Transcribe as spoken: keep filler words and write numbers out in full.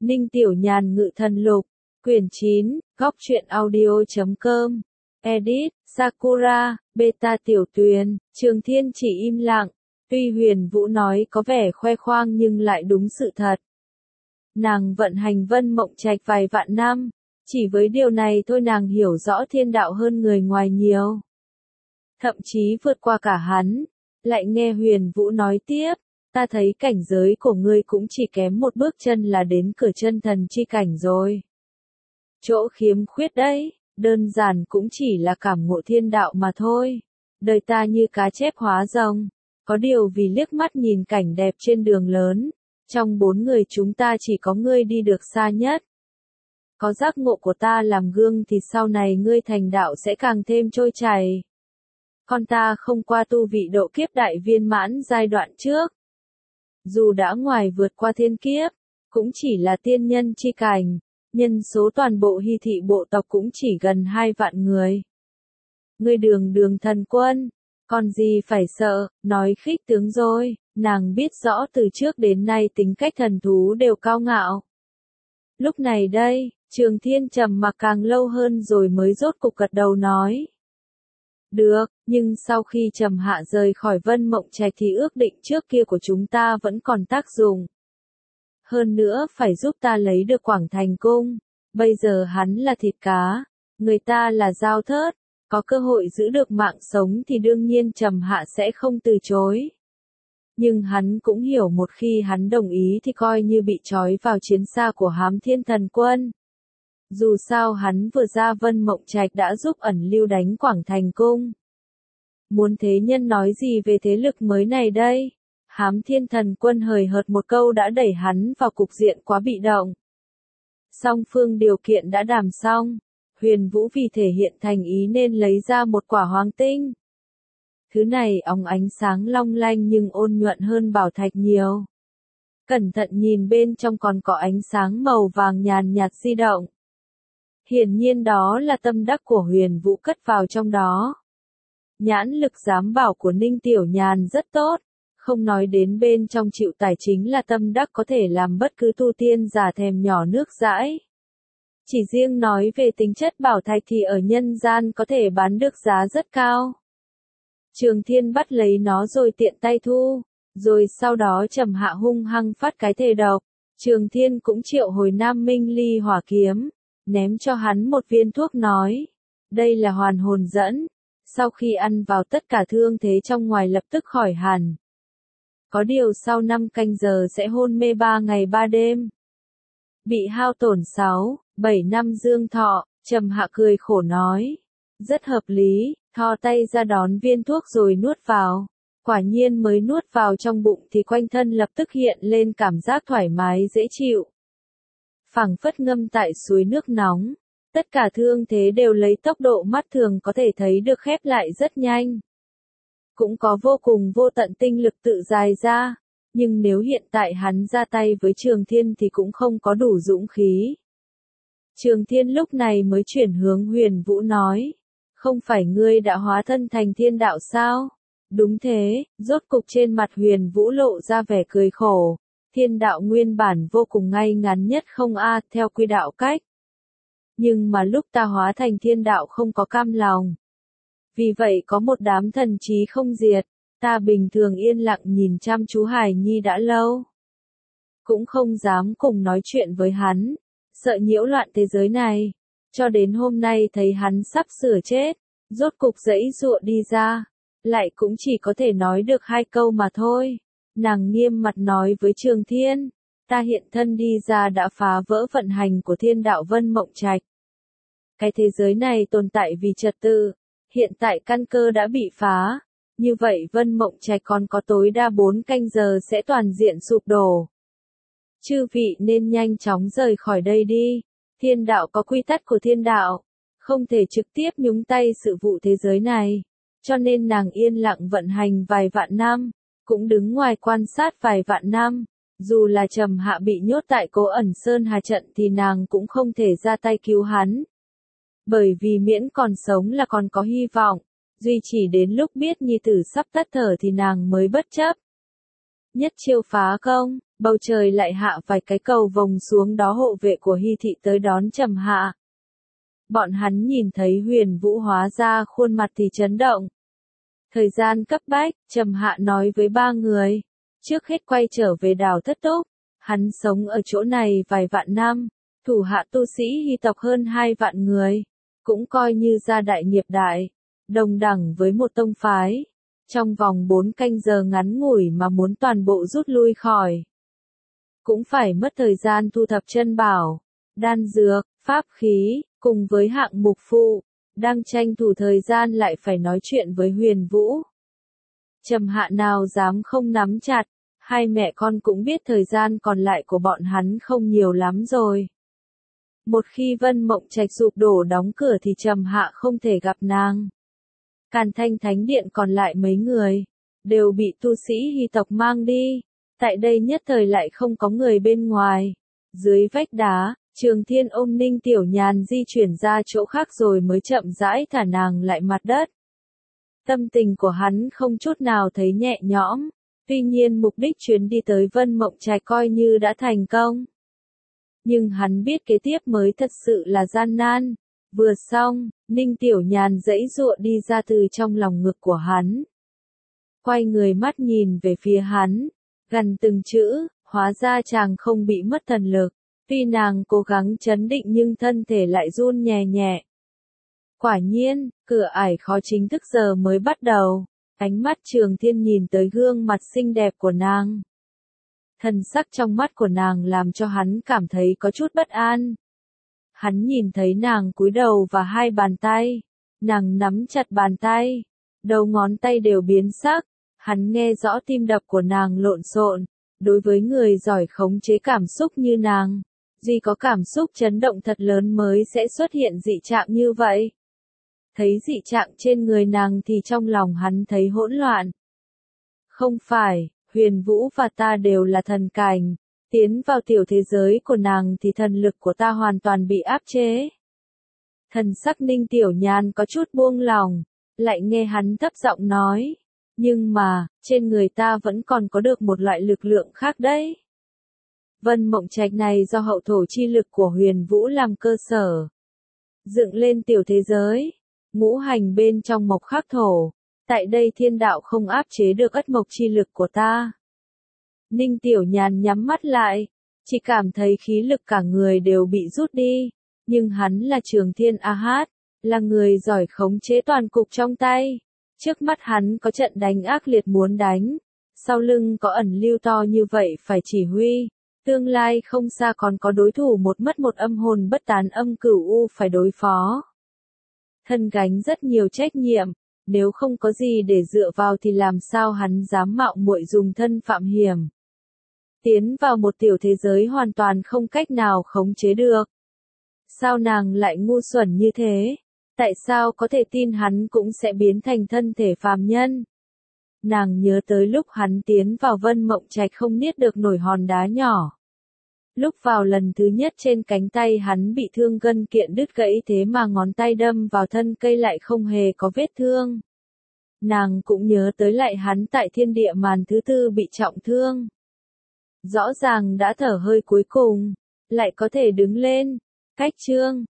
Ninh Tiểu Nhàn Ngự Thần Lục, quyển chín, góc truyện audio chấm com, edit, Sakura, beta Tiểu Tuyền, Trường Thiên chỉ im lặng, tuy Huyền Vũ nói có vẻ khoe khoang nhưng lại đúng sự thật. Nàng vận hành Vân Mộng Trạch vài vạn năm, chỉ với điều này thôi nàng hiểu rõ thiên đạo hơn người ngoài nhiều. Thậm chí vượt qua cả hắn, lại nghe Huyền Vũ nói tiếp, ta thấy cảnh giới của ngươi cũng chỉ kém một bước chân là đến cửa chân thần chi cảnh rồi. Chỗ khiếm khuyết đấy, đơn giản cũng chỉ là cảm ngộ thiên đạo mà thôi. Đời ta như cá chép hóa rồng, có điều vì liếc mắt nhìn cảnh đẹp trên đường lớn, trong bốn người chúng ta chỉ có ngươi đi được xa nhất. Có giác ngộ của ta làm gương thì sau này ngươi thành đạo sẽ càng thêm trôi chảy. Con ta không qua tu vị độ kiếp đại viên mãn giai đoạn trước. Dù đã ngoài vượt qua thiên kiếp, cũng chỉ là tiên nhân chi cảnh, nhân số toàn bộ Hy thị bộ tộc cũng chỉ gần hai vạn người. Ngươi đường đường thần quân, còn gì phải sợ, nói khích tướng rồi, nàng biết rõ từ trước đến nay tính cách thần thú đều cao ngạo. Lúc này đây, Trường Thiên trầm mặc càng lâu hơn rồi mới rốt cục gật đầu nói. Được, nhưng sau khi Trầm Hạ rời khỏi Vân Mộng Trạch thì ước định trước kia của chúng ta vẫn còn tác dụng. Hơn nữa phải giúp ta lấy được Quảng Thành Cung, bây giờ hắn là thịt cá, người ta là dao thớt, có cơ hội giữ được mạng sống thì đương nhiên Trầm Hạ sẽ không từ chối. Nhưng hắn cũng hiểu một khi hắn đồng ý thì coi như bị trói vào chiến xa của Hám Thiên Thần Quân. Dù sao hắn vừa ra Vân Mộng Trạch đã giúp ẩn lưu đánh Quảng Thành Cung. Muốn thế nhân nói gì về thế lực mới này đây? Hám Thiên Thần Quân hời hợt một câu đã đẩy hắn vào cục diện quá bị động. Song phương điều kiện đã đàm xong, Huyền Vũ vì thể hiện thành ý nên lấy ra một quả hoàng tinh. Thứ này óng ánh sáng long lanh nhưng ôn nhuận hơn bảo thạch nhiều. Cẩn thận nhìn bên trong còn có ánh sáng màu vàng nhàn nhạt di động. Hiển nhiên đó là tâm đắc của Huyền Vũ cất vào trong đó. Nhãn lực giám bảo của Ninh Tiểu Nhàn rất tốt, không nói đến bên trong chịu tài chính là tâm đắc có thể làm bất cứ tu tiên giả thèm nhỏ nước dãi. Chỉ riêng nói về tính chất bảo thạch thì ở nhân gian có thể bán được giá rất cao. Trường Thiên bắt lấy nó rồi tiện tay thu, rồi sau đó Trầm Hạ hung hăng phát cái thề độc. Trường Thiên cũng triệu hồi Nam Minh Ly hỏa kiếm, ném cho hắn một viên thuốc nói, đây là hoàn hồn dẫn, sau khi ăn vào tất cả thương thế trong ngoài lập tức khỏi hẳn. Có điều sau năm canh giờ sẽ hôn mê ba ngày ba đêm. Bị hao tổn sáu, bảy năm dương thọ, Trầm Hạ cười khổ nói, rất hợp lý, thò tay ra đón viên thuốc rồi nuốt vào. Quả nhiên mới nuốt vào trong bụng thì quanh thân lập tức hiện lên cảm giác thoải mái dễ chịu. Phảng phất ngâm tại suối nước nóng, tất cả thương thế đều lấy tốc độ mắt thường có thể thấy được khép lại rất nhanh. Cũng có vô cùng vô tận tinh lực tự dài ra, nhưng nếu hiện tại hắn ra tay với Trường Thiên thì cũng không có đủ dũng khí. Trường Thiên lúc này mới chuyển hướng Huyền Vũ nói, không phải ngươi đã hóa thân thành thiên đạo sao? Đúng thế, rốt cục trên mặt Huyền Vũ lộ ra vẻ cười khổ. Thiên đạo nguyên bản vô cùng ngay ngắn nhất không a theo quy đạo cách. Nhưng mà lúc ta hóa thành thiên đạo không có cam lòng. Vì vậy có một đám thần trí không diệt, ta bình thường yên lặng nhìn chăm chú Hải Nhi đã lâu. Cũng không dám cùng nói chuyện với hắn, sợ nhiễu loạn thế giới này. Cho đến hôm nay thấy hắn sắp sửa chết, rốt cục giãy giụa đi ra, lại cũng chỉ có thể nói được hai câu mà thôi. Nàng nghiêm mặt nói với Trường Thiên, ta hiện thân đi ra đã phá vỡ vận hành của thiên đạo Vân Mộng Trạch. Cái thế giới này tồn tại vì trật tự, hiện tại căn cơ đã bị phá, như vậy Vân Mộng Trạch còn có tối đa bốn canh giờ sẽ toàn diện sụp đổ. Chư vị nên nhanh chóng rời khỏi đây đi, thiên đạo có quy tắc của thiên đạo, không thể trực tiếp nhúng tay sự vụ thế giới này, cho nên nàng yên lặng vận hành vài vạn năm. Cũng đứng ngoài quan sát vài vạn năm, dù là Trầm Hạ bị nhốt tại Cố Ẩn Sơn Hà trận thì nàng cũng không thể ra tay cứu hắn. Bởi vì miễn còn sống là còn có hy vọng, duy chỉ đến lúc biết nhi tử sắp tắt thở thì nàng mới bất chấp. Nhất chiêu phá công, bầu trời lại hạ vài cái cầu vồng xuống đó hộ vệ của Hy thị tới đón Trầm Hạ. Bọn hắn nhìn thấy Huyền Vũ hóa ra khuôn mặt thì chấn động. Thời gian cấp bách, Trầm Hạ nói với ba người, trước hết quay trở về đảo Thất Túc, hắn sống ở chỗ này vài vạn năm, thủ hạ tu sĩ Hy tộc hơn hai vạn người, cũng coi như gia đại nghiệp đại, đồng đẳng với một tông phái. Trong vòng bốn canh giờ ngắn ngủi mà muốn toàn bộ rút lui khỏi, cũng phải mất thời gian thu thập chân bảo, đan dược, pháp khí, cùng với hạng mục phụ, đang tranh thủ thời gian lại phải nói chuyện với Huyền Vũ. Trầm Hạ nào dám không nắm chặt, hai mẹ con cũng biết thời gian còn lại của bọn hắn không nhiều lắm rồi. Một khi Vân Mộng Trạch sụp đổ đóng cửa thì Trầm Hạ không thể gặp nàng. Càn Thanh Thánh Điện còn lại mấy người, đều bị tu sĩ Hy tộc mang đi. Tại đây nhất thời lại không có người bên ngoài. Dưới vách đá, Trường Thiên ôm Ninh Tiểu Nhàn di chuyển ra chỗ khác rồi mới chậm rãi thả nàng lại mặt đất. Tâm tình của hắn không chút nào thấy nhẹ nhõm, tuy nhiên mục đích chuyến đi tới Vân Mộng Trạch coi như đã thành công. Nhưng hắn biết kế tiếp mới thật sự là gian nan. Vừa xong, Ninh Tiểu Nhàn giãy giụa đi ra từ trong lòng ngực của hắn. Quay người mắt nhìn về phía hắn, gần từng chữ, hóa ra chàng không bị mất thần lực. Tuy nàng cố gắng trấn định nhưng thân thể lại run nhẹ nhẹ. Quả nhiên, cửa ải khó chính thức giờ mới bắt đầu. Ánh mắt Trường Thiên nhìn tới gương mặt xinh đẹp của nàng. Thần sắc trong mắt của nàng làm cho hắn cảm thấy có chút bất an. Hắn nhìn thấy nàng cúi đầu và hai bàn tay. Nàng nắm chặt bàn tay. Đầu ngón tay đều biến sắc. Hắn nghe rõ tim đập của nàng lộn xộn. Đối với người giỏi khống chế cảm xúc như nàng, duy có cảm xúc chấn động thật lớn mới sẽ xuất hiện dị trạng như vậy. Thấy dị trạng trên người nàng thì trong lòng hắn thấy hỗn loạn. Không phải, Huyền Vũ và ta đều là thần cảnh, tiến vào tiểu thế giới của nàng thì thần lực của ta hoàn toàn bị áp chế. Thần sắc Ninh Tiểu Nhàn có chút buông lòng, lại nghe hắn thấp giọng nói, nhưng mà, trên người ta vẫn còn có được một loại lực lượng khác đấy. Vân Mộng Trạch này do hậu thổ chi lực của Huyền Vũ làm cơ sở, dựng lên tiểu thế giới, ngũ hành bên trong mộc khắc thổ, tại đây thiên đạo không áp chế được ất mộc chi lực của ta. Ninh Tiểu Nhàn nhắm mắt lại, chỉ cảm thấy khí lực cả người đều bị rút đi, nhưng hắn là Trường Thiên A Hát, là người giỏi khống chế toàn cục trong tay. Trước mắt hắn có trận đánh ác liệt muốn đánh, sau lưng có ẩn lưu to như vậy phải chỉ huy, tương lai không xa còn có đối thủ một mất một âm hồn bất tán âm cửu u phải đối phó. Thân gánh rất nhiều trách nhiệm, nếu không có gì để dựa vào thì làm sao hắn dám mạo muội dùng thân phạm hiểm. Tiến vào một tiểu thế giới hoàn toàn không cách nào khống chế được. Sao nàng lại ngu xuẩn như thế? Tại sao có thể tin hắn cũng sẽ biến thành thân thể phàm nhân? Nàng nhớ tới lúc hắn tiến vào Vân Mộng Trạch không niết được nổi hòn đá nhỏ. Lúc vào lần thứ nhất trên cánh tay hắn bị thương gân kiện đứt gãy thế mà ngón tay đâm vào thân cây lại không hề có vết thương. Nàng cũng nhớ tới lại hắn tại thiên địa màn thứ tư bị trọng thương. Rõ ràng đã thở hơi cuối cùng, lại có thể đứng lên. Cách chương